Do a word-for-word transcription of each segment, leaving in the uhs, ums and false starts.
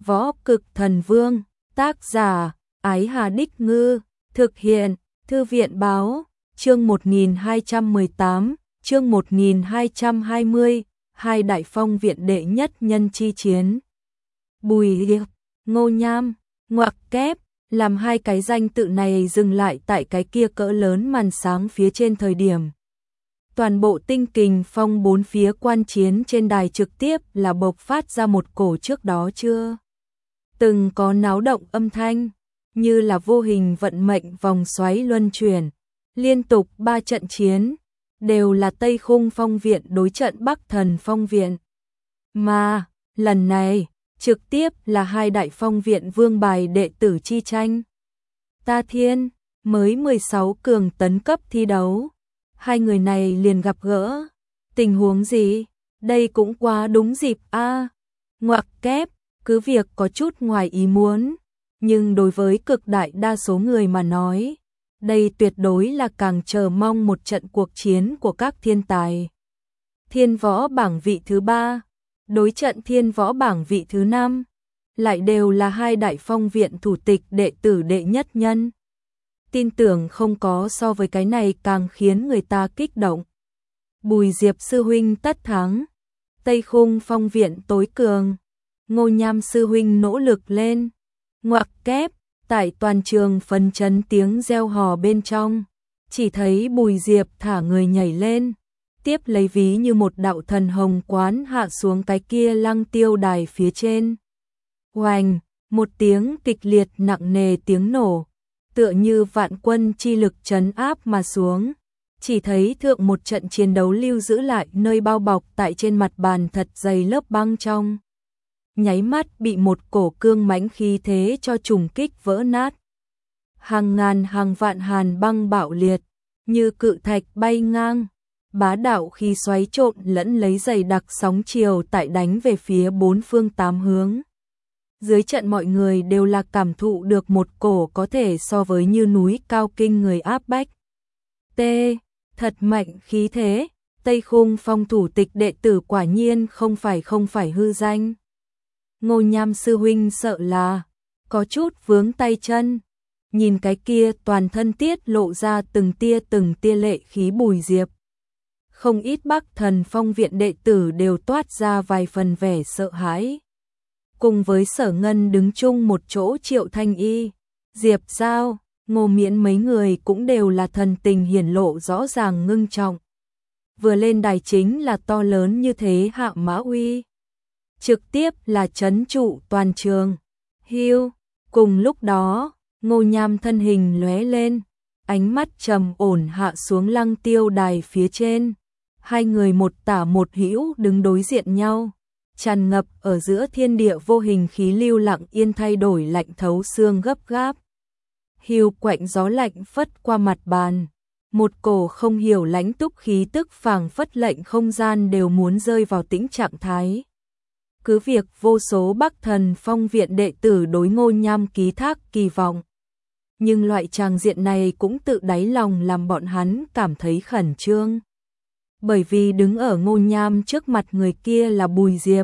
Võ Cực Thần Vương, tác giả, Ái Hà Đích Ngư, thực hiện, Thư viện Báo, chương một nghìn hai trăm mười tám, chương một nghìn hai trăm hai mươi, hai đại phong viện đệ nhất nhân chi chiến. Bùi Hiệp, Ngô Nham, ngoặc kép, làm hai cái danh tự này dừng lại tại cái kia cỡ lớn màn sáng phía trên thời điểm. Toàn bộ Tinh Kình Phong bốn phía quan chiến trên đài trực tiếp là bộc phát ra một cổ trước đó chưa từng có náo động âm thanh, như là vô hình vận mệnh vòng xoáy luân chuyển, liên tục ba trận chiến, đều là Tây Khung Phong Viện đối trận Bắc Thần Phong Viện. Mà, lần này, trực tiếp là hai đại phong viện vương bài đệ tử chi tranh. Ta Thiên, mới mười sáu cường tấn cấp thi đấu. Hai người này liền gặp gỡ. Tình huống gì? Đây cũng quá đúng dịp a. À, ngoặc kép, cứ việc có chút ngoài ý muốn, nhưng đối với cực đại đa số người mà nói, đây tuyệt đối là càng chờ mong một trận cuộc chiến của các thiên tài. Thiên võ bảng vị thứ ba, đối trận thiên võ bảng vị thứ năm, lại đều là hai đại phong viện thủ tịch đệ tử đệ nhất nhân. Tin tưởng không có so với cái này càng khiến người ta kích động. Bùi Diệp sư huynh tất thắng, Tây Khung Phong Viện tối cường, Ngô Nham sư huynh nỗ lực lên. Ngoặc kép, tại toàn trường phấn chấn tiếng reo hò bên trong, chỉ thấy Bùi Diệp thả người nhảy lên, tiếp lấy ví như một đạo thần hồng quán hạ xuống cái kia lăng tiêu đài phía trên. Oành, một tiếng kịch liệt nặng nề tiếng nổ, tựa như vạn quân chi lực trấn áp mà xuống, chỉ thấy thượng một trận chiến đấu lưu giữ lại nơi bao bọc tại trên mặt bàn thật dày lớp băng trong. Nháy mắt bị một cổ cương mãnh khí thế cho trùng kích vỡ nát. Hàng ngàn hàng vạn hàn băng bạo liệt, như cự thạch bay ngang, bá đạo khí xoáy trộn lẫn lấy dày đặc sóng chiều tại đánh về phía bốn phương tám hướng. Dưới trận mọi người đều là cảm thụ được một cổ có thể so với như núi cao kinh người áp bách. T. Thật mạnh khí thế, Tây Khung Phong thủ tịch đệ tử quả nhiên không phải không phải hư danh. Ngô Nham sư huynh sợ là có chút vướng tay chân, nhìn cái kia toàn thân tiết lộ ra từng tia từng tia lệ khí Bùi Diệp. Không ít Bắc Thần Phong Viện đệ tử đều toát ra vài phần vẻ sợ hãi. Cùng với Sở Ngân đứng chung một chỗ Triệu Thanh Y, Diệp Giao, Ngô Miễn mấy người cũng đều là thần tình hiển lộ rõ ràng ngưng trọng. Vừa lên đài chính là to lớn như thế Hạ Mã Uy, trực tiếp là trấn trụ toàn trường. Hiu, cùng lúc đó, Ngô Nham thân hình lóe lên, ánh mắt trầm ổn hạ xuống lăng tiêu đài phía trên. Hai người một tả một hữu đứng đối diện nhau, tràn ngập ở giữa thiên địa vô hình khí lưu lặng yên thay đổi lạnh thấu xương gấp gáp. Hiu quạnh gió lạnh phất qua mặt bàn, một cổ không hiểu lãnh túc khí tức phảng phất lệnh không gian đều muốn rơi vào tĩnh trạng thái. Cứ việc vô số Bắc Thần Phong Viện đệ tử đối Ngô Nham ký thác kỳ vọng, nhưng loại tràng diện này cũng tự đáy lòng làm bọn hắn cảm thấy khẩn trương. Bởi vì đứng ở Ngô Nham trước mặt người kia là Bùi Diệp.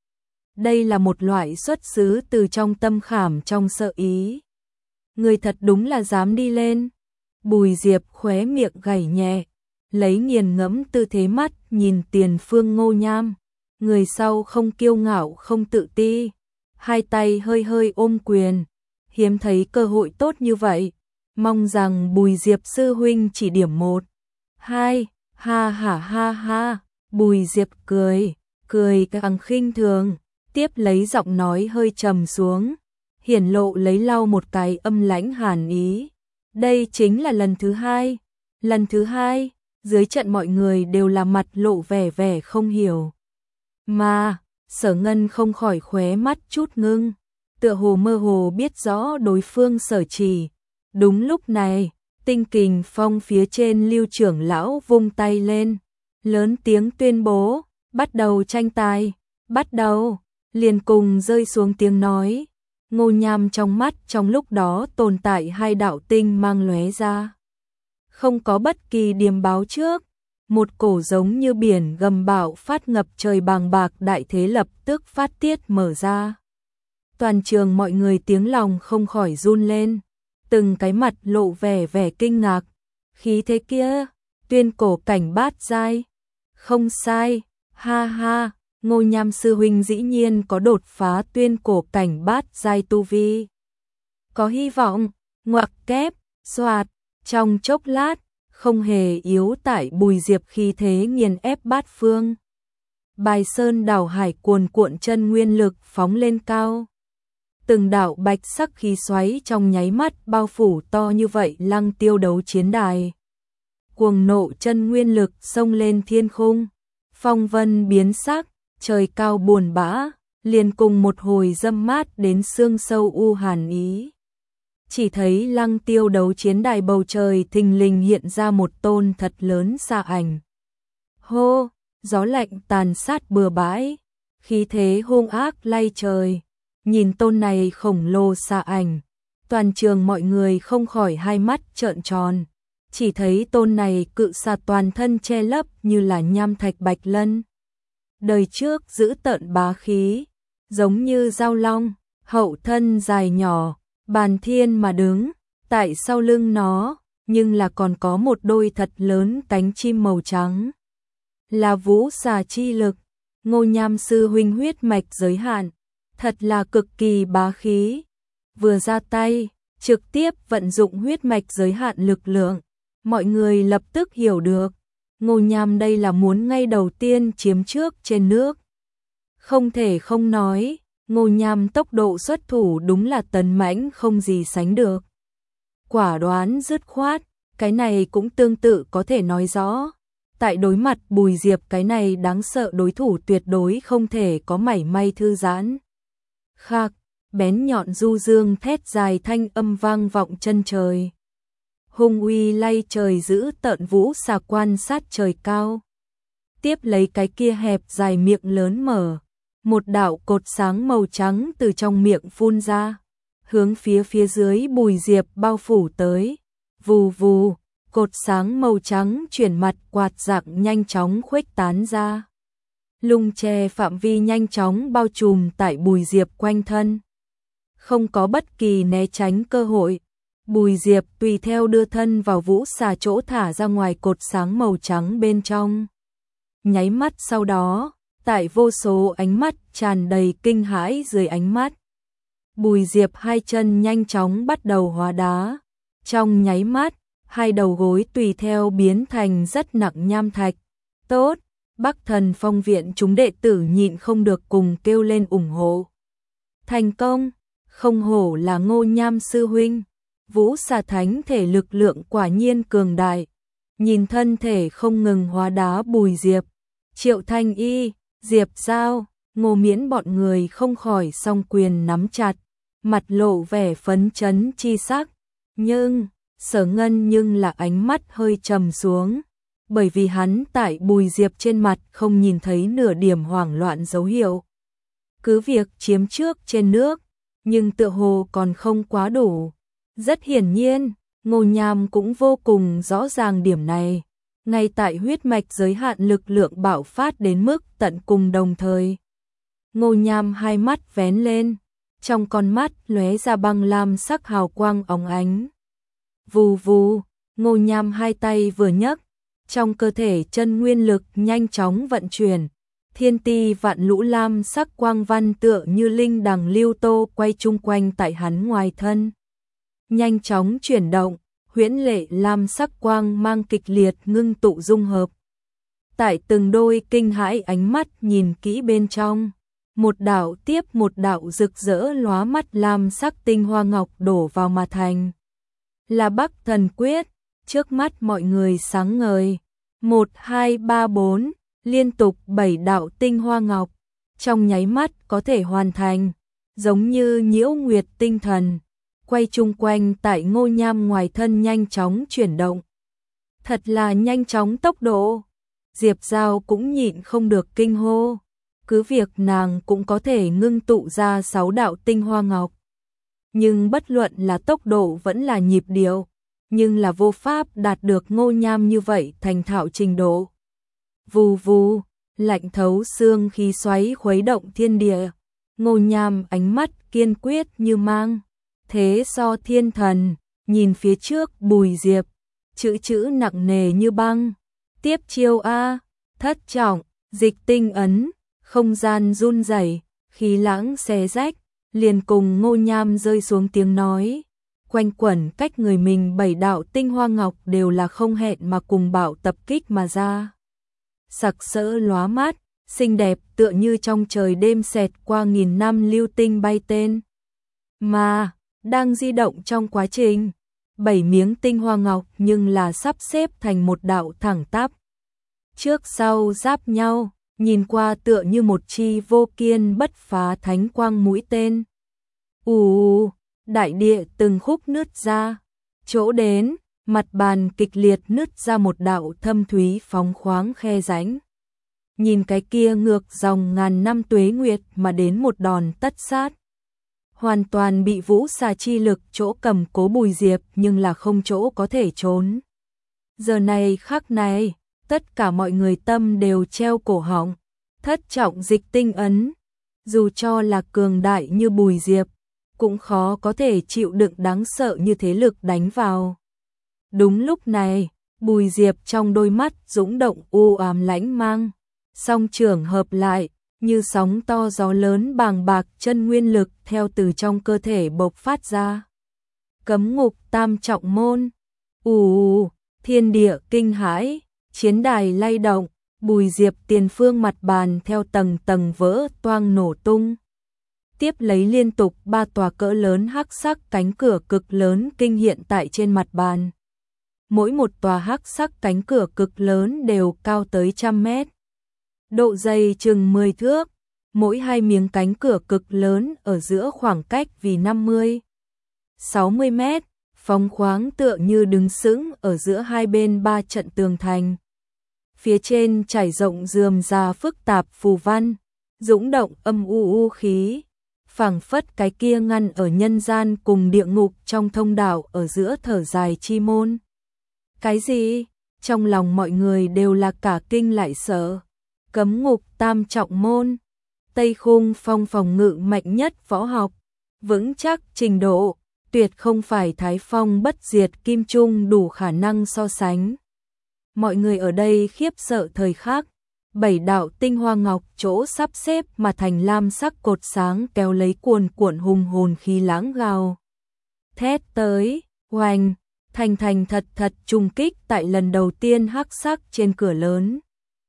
Đây là một loại xuất xứ từ trong tâm khảm trong sợ ý. Người thật đúng là dám đi lên. Bùi Diệp khóe miệng gảy nhẹ, lấy nghiền ngẫm tư thế mắt nhìn tiền phương Ngô Nham. Người sau không kiêu ngạo không tự ti, hai tay hơi hơi ôm quyền, hiếm thấy cơ hội tốt như vậy, mong rằng Bùi Diệp sư huynh chỉ điểm một, hai, ha ha ha ha, Bùi Diệp cười, cười càng khinh thường, tiếp lấy giọng nói hơi trầm xuống, hiển lộ lấy lau một cái âm lãnh hàn ý. Đây chính là lần thứ hai, lần thứ hai, dưới trận mọi người đều là mặt lộ vẻ vẻ không hiểu. Mà, Sở Ngân không khỏi khóe mắt chút ngưng, tựa hồ mơ hồ biết rõ đối phương sở chỉ. Đúng lúc này, Tinh Kình Phong phía trên Lưu trưởng lão vung tay lên, lớn tiếng tuyên bố, bắt đầu tranh tài, bắt đầu, liền cùng rơi xuống tiếng nói. Ngô Nham trong mắt trong lúc đó tồn tại hai đạo tinh mang lóe ra. Không có bất kỳ điềm báo trước, một cổ giống như biển gầm bão phát ngập trời bàng bạc đại thế lập tức phát tiết mở ra. Toàn trường mọi người tiếng lòng không khỏi run lên, từng cái mặt lộ vẻ vẻ kinh ngạc. Khí thế kia, tuyên cổ cảnh bát giai. Không sai, ha ha, Ngô Nham sư huynh dĩ nhiên có đột phá tuyên cổ cảnh bát giai tu vi. Có hy vọng, ngoặc kép, xoạt, trong chốc lát, không hề yếu tại Bùi Diệp khí thế nghiền ép bát phương. Bài sơn đảo hải cuồn cuộn chân nguyên lực phóng lên cao. Từng đạo bạch sắc khí xoáy trong nháy mắt bao phủ to như vậy Lăng Tiêu đấu chiến đài. Cuồng nộ chân nguyên lực xông lên thiên khung, phong vân biến sắc, trời cao buồn bã, liền cùng một hồi dâm mát đến xương sâu u hàn ý. Chỉ thấy Lăng Tiêu đấu chiến đài bầu trời thình lình hiện ra một tôn thật lớn xa ảnh. Hô, gió lạnh tàn sát bừa bãi, khí thế hung ác lay trời. Nhìn tôn này khổng lồ xa ảnh, toàn trường mọi người không khỏi hai mắt trợn tròn. Chỉ thấy tôn này cự xà toàn thân che lấp như là nham thạch bạch lân. Đời trước giữ tợn bá khí, giống như dao long, hậu thân dài nhỏ, bàn thiên mà đứng, tại sau lưng nó, nhưng là còn có một đôi thật lớn cánh chim màu trắng. Là vũ xà chi lực, Ngô Nham sư huynh huyết mạch giới hạn, thật là cực kỳ bá khí. Vừa ra tay, trực tiếp vận dụng huyết mạch giới hạn lực lượng, mọi người lập tức hiểu được, Ngô Nham đây là muốn ngay đầu tiên chiếm trước trên nước. Không thể không nói, Ngô Nham tốc độ xuất thủ đúng là tấn mãnh không gì sánh được. Quả đoán dứt khoát, cái này cũng tương tự có thể nói rõ. Tại đối mặt Bùi Diệp cái này đáng sợ đối thủ tuyệt đối không thể có mảy may thư giãn. Khạc, bén nhọn du dương thét dài thanh âm vang vọng chân trời. Hung uy lay trời giữ tợn vũ xà quan sát trời cao. Tiếp lấy cái kia hẹp dài miệng lớn mở. Một đạo cột sáng màu trắng từ trong miệng phun ra. Hướng phía phía dưới Bùi Diệp bao phủ tới. Vù vù, cột sáng màu trắng chuyển mặt quạt dạng nhanh chóng khuếch tán ra. Lung che phạm vi nhanh chóng bao trùm tại Bùi Diệp quanh thân. Không có bất kỳ né tránh cơ hội. Bùi Diệp tùy theo đưa thân vào vũ xà chỗ thả ra ngoài cột sáng màu trắng bên trong. Nháy mắt sau đó, tại vô số ánh mắt tràn đầy kinh hãi dưới ánh mắt. Bùi Diệp hai chân nhanh chóng bắt đầu hóa đá. Trong nháy mắt, hai đầu gối tùy theo biến thành rất nặng nham thạch. Tốt, Bắc Thần Phong viện chúng đệ tử nhịn không được cùng kêu lên ủng hộ. Thành công, không hổ là Ngô Nham sư huynh. Vũ xà thánh thể lực lượng quả nhiên cường đại. Nhìn thân thể không ngừng hóa đá Bùi Diệp, Triệu Thanh Y, Diệp Giao, Ngô Miễn bọn người không khỏi song quyền nắm chặt, mặt lộ vẻ phấn chấn chi sắc. Nhưng, Sở Ngân nhưng là ánh mắt hơi trầm xuống, bởi vì hắn tại Bùi Diệp trên mặt không nhìn thấy nửa điểm hoảng loạn dấu hiệu. Cứ việc chiếm trước trên nước, nhưng tựa hồ còn không quá đủ. Rất hiển nhiên, Ngô Nham cũng vô cùng rõ ràng điểm này. Ngay tại huyết mạch giới hạn lực lượng bạo phát đến mức tận cùng đồng thời. Ngô Nham hai mắt vén lên, trong con mắt lóe ra băng lam sắc hào quang óng ánh. Vù vù, Ngô Nham hai tay vừa nhấc, trong cơ thể chân nguyên lực nhanh chóng vận chuyển. Thiên ti vạn lũ lam sắc quang văn tựa như linh đằng lưu tô quay chung quanh tại hắn ngoài thân. Nhanh chóng chuyển động, huyễn lệ lam sắc quang mang kịch liệt ngưng tụ dung hợp. Tại từng đôi kinh hãi ánh mắt nhìn kỹ bên trong, một đạo tiếp một đạo rực rỡ lóa mắt lam sắc tinh hoa ngọc đổ vào mà thành. Là Bắc Thần Quyết, trước mắt mọi người sáng ngời. Một, hai, ba, bốn, liên tục bảy đạo tinh hoa ngọc, trong nháy mắt có thể hoàn thành, giống như nhiễu nguyệt tinh thần. Quay chung quanh tại Ngô Nham ngoài thân nhanh chóng chuyển động. Thật là nhanh chóng tốc độ. Diệp Giao cũng nhịn không được kinh hô. Cứ việc nàng cũng có thể ngưng tụ ra sáu đạo tinh hoa ngọc. Nhưng bất luận là tốc độ vẫn là nhịp điệu. Nhưng là vô pháp đạt được Ngô Nham như vậy thành thạo trình độ. Vù vù, lạnh thấu xương khí xoáy khuấy động thiên địa. Ngô Nham ánh mắt kiên quyết như mang thế so thiên thần, nhìn phía trước Bùi Diệp, chữ chữ nặng nề như băng. Tiếp chiêu a, thất trọng, dịch tinh ấn, không gian run rẩy, khí lãng xé rách, liền cùng Ngô Nham rơi xuống tiếng nói. Quanh quẩn cách người mình bảy đạo tinh hoa ngọc đều là không hẹn mà cùng bảo tập kích mà ra. Sặc sỡ lóa mắt, xinh đẹp tựa như trong trời đêm xẹt qua nghìn năm lưu tinh bay tên. Mà, đang di động trong quá trình, bảy miếng tinh hoa ngọc nhưng là sắp xếp thành một đạo thẳng tắp. Trước sau giáp nhau, nhìn qua tựa như một chi vô kiên bất phá thánh quang mũi tên. Ù, đại địa từng khúc nứt ra, chỗ đến, mặt bàn kịch liệt nứt ra một đạo thâm thúy phóng khoáng khe rãnh. Nhìn cái kia ngược dòng ngàn năm tuế nguyệt mà đến một đòn tất sát. Hoàn toàn bị vũ xà chi lực chỗ cầm cố Bùi Diệp nhưng là không chỗ có thể trốn. Giờ này khắc này, tất cả mọi người tâm đều treo cổ họng. Thất trọng dịch tinh ấn, dù cho là cường đại như Bùi Diệp, cũng khó có thể chịu đựng đáng sợ như thế lực đánh vào. Đúng lúc này, Bùi Diệp trong đôi mắt dũng động u ám lãnh mang, song trưởng hợp lại, như sóng to gió lớn bàng bạc chân nguyên lực theo từ trong cơ thể bộc phát ra. Cấm ngục tam trọng môn, ù, thiên địa kinh hãi, chiến đài lay động, Bùi Diệp tiền phương mặt bàn theo tầng tầng vỡ toang nổ tung. Tiếp lấy liên tục ba tòa cỡ lớn hắc sắc cánh cửa cực lớn kinh hiện tại trên mặt bàn. Mỗi một tòa hắc sắc cánh cửa cực lớn đều cao tới trăm mét. Độ dày chừng mười thước, mỗi hai miếng cánh cửa cực lớn ở giữa khoảng cách vì năm mươi, sáu mươi mét, phóng khoáng tựa như đứng sững ở giữa hai bên ba trận tường thành. Phía trên trải rộng rườm rà phức tạp phù văn, dũng động âm u u khí, phảng phất cái kia ngăn ở nhân gian cùng địa ngục trong thông đạo ở giữa thở dài chi môn. Cái gì? Trong lòng mọi người đều là cả kinh lại sợ. Cấm ngục tam trọng môn, Tây Khung Phong phòng ngự mạnh nhất võ học, vững chắc trình độ, tuyệt không phải Thái Phong bất diệt kim trung đủ khả năng so sánh. Mọi người ở đây khiếp sợ thời khắc, bảy đạo tinh hoa ngọc chỗ sắp xếp mà thành lam sắc cột sáng kéo lấy cuồn cuộn hùng hồn khí lãng gào. Thét tới, oanh, thành thành thật thật trùng kích tại lần đầu tiên hắc sắc trên cửa lớn.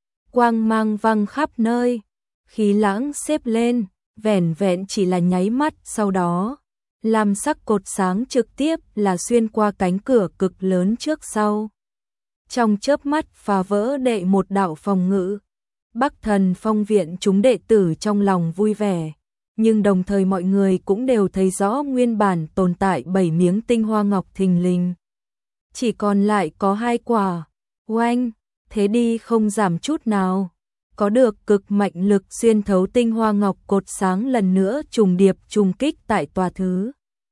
Quang mang văng khắp nơi, khí lãng xếp lên, vẻn vẹn chỉ là nháy mắt sau đó. Lam sắc cột sáng trực tiếp là xuyên qua cánh cửa cực lớn trước sau. Trong chớp mắt phá vỡ đệ một đạo phòng ngự. Bắc Thần Phong viện chúng đệ tử trong lòng vui vẻ, nhưng đồng thời mọi người cũng đều thấy rõ nguyên bản tồn tại bảy miếng tinh hoa ngọc thình lình. Chỉ còn lại có hai quả. Oanh, thế đi không giảm chút nào. Có được cực mạnh lực xuyên thấu tinh hoa ngọc cột sáng lần nữa trùng điệp trùng kích tại tòa thứ.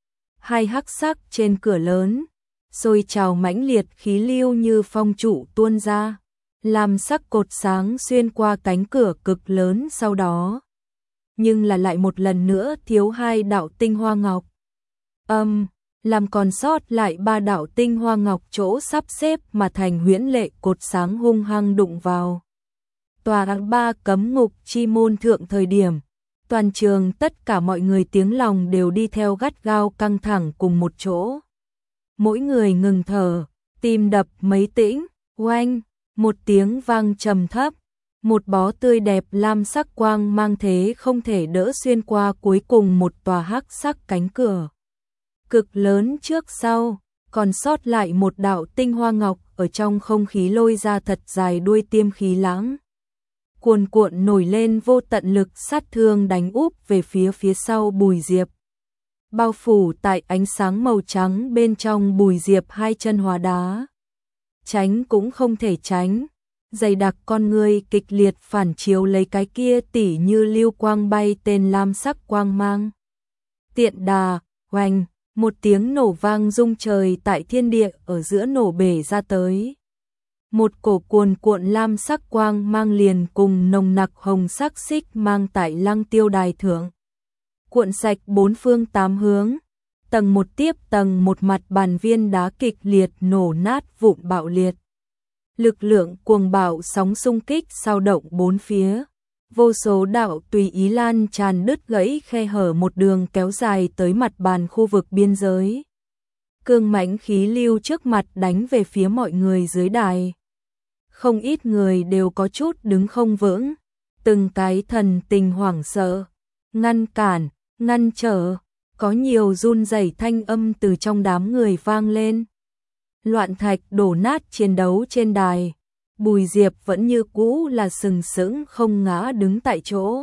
Hai hắc sắc trên cửa lớn, sôi trào mãnh liệt khí lưu như phong trụ tuôn ra, làm sắc cột sáng xuyên qua cánh cửa cực lớn sau đó. Nhưng là lại một lần nữa thiếu hai đạo tinh hoa ngọc. Âm, um, làm còn sót lại ba đạo tinh hoa ngọc chỗ sắp xếp mà thành huyễn lệ cột sáng hung hăng đụng vào. Tòa ba cấm ngục chi môn thượng thời điểm, toàn trường tất cả mọi người tiếng lòng đều đi theo gắt gao căng thẳng cùng một chỗ. Mỗi người ngừng thở, tim đập mấy tĩnh, oanh, một tiếng vang trầm thấp, một bó tươi đẹp lam sắc quang mang thế không thể đỡ xuyên qua cuối cùng một tòa hắc sắc cánh cửa. Cực lớn trước sau, còn sót lại một đạo tinh hoa ngọc ở trong không khí lôi ra thật dài đuôi tiêm khí lãng. Cuồn cuộn nổi lên vô tận lực sát thương đánh úp về phía phía sau Bùi Diệp. Bao phủ tại ánh sáng màu trắng bên trong Bùi Diệp hai chân hóa đá. Tránh cũng không thể tránh, dày đặc con người kịch liệt phản chiếu lấy cái kia tỉ như lưu quang bay tên lam sắc quang mang. Tiện đà, oanh, một tiếng nổ vang rung trời tại thiên địa ở giữa nổ bể ra tới. Một cổ cuồn cuộn lam sắc quang mang liền cùng nồng nặc hồng sắc xích mang tại lăng tiêu đài thượng. cuộn sạch bốn phương tám hướng, tầng một tiếp tầng một, mặt bàn viên đá kịch liệt nổ nát vụn bạo liệt. Lực lượng cuồng bạo sóng xung kích sao động bốn phía, vô số đạo tùy ý lan tràn đứt gãy khe hở một đường kéo dài tới mặt bàn khu vực biên giới. Cương mãnh khí lưu trước mặt đánh về phía mọi người dưới đài. Không ít người đều có chút đứng không vững, từng cái thần tình hoảng sợ, ngăn cản, ngăn trở, có nhiều run rẩy thanh âm từ trong đám người vang lên. Loạn thạch đổ nát chiến đấu trên đài, Bùi Diệp vẫn như cũ là sừng sững không ngã đứng tại chỗ.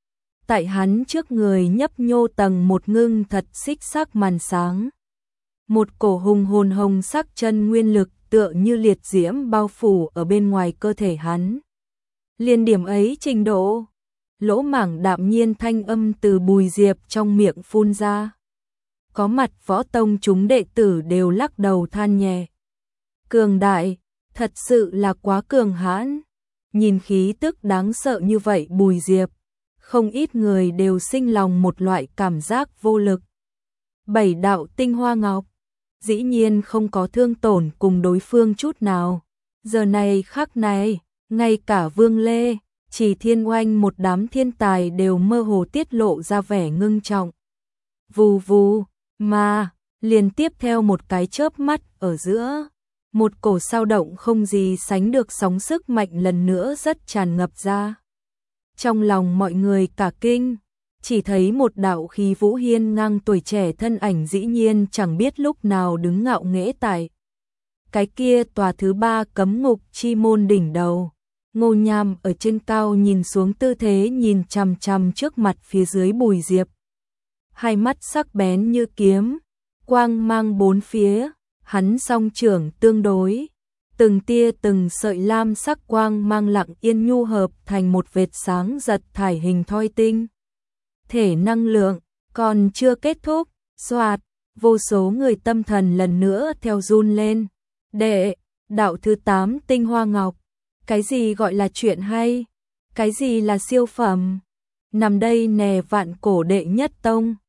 Tại hắn trước người nhấp nhô tầng một ngưng thật xích sắc màn sáng. Một cổ hùng hồn hồng sắc chân nguyên lực tựa như liệt diễm bao phủ ở bên ngoài cơ thể hắn. Liên điểm ấy trình độ, lỗ mảng đạm nhiên thanh âm từ Bùi Diệp trong miệng phun ra. Có mặt võ tông chúng đệ tử đều lắc đầu than nhẹ. Cường đại, thật sự là quá cường hãn. Nhìn khí tức đáng sợ như vậy Bùi Diệp, không ít người đều sinh lòng một loại cảm giác vô lực. Bảy đạo tinh hoa ngọc, dĩ nhiên không có thương tổn cùng đối phương chút nào. Giờ này khắc này, ngay cả Vương Lê, Chỉ Thiên Oanh một đám thiên tài đều mơ hồ tiết lộ ra vẻ ngưng trọng. Vù vù, mà, liền tiếp theo một cái chớp mắt ở giữa. Một cổ sao động không gì sánh được sóng sức mạnh lần nữa rất tràn ngập ra. Trong lòng mọi người cả kinh, chỉ thấy một đạo khí vũ hiên ngang tuổi trẻ thân ảnh dĩ nhiên chẳng biết lúc nào đứng ngạo nghễ tại cái kia tòa thứ ba cấm ngục chi môn đỉnh đầu. Ngô Nham ở trên cao nhìn xuống, tư thế nhìn chằm chằm trước mặt phía dưới Bùi Diệp. Hai mắt sắc bén như kiếm, quang mang bốn phía, hắn song trưởng tương đối, từng tia từng sợi lam sắc quang mang lặng yên nhu hợp thành một vệt sáng giật thải hình thoi tinh. Thể năng lượng còn chưa kết thúc, xoạt, vô số người tâm thần lần nữa theo run lên. Đệ, đạo thứ tám tinh hoa ngọc, cái gì gọi là chuyện hay, cái gì là siêu phẩm, nằm đây nè vạn cổ đệ nhất tông.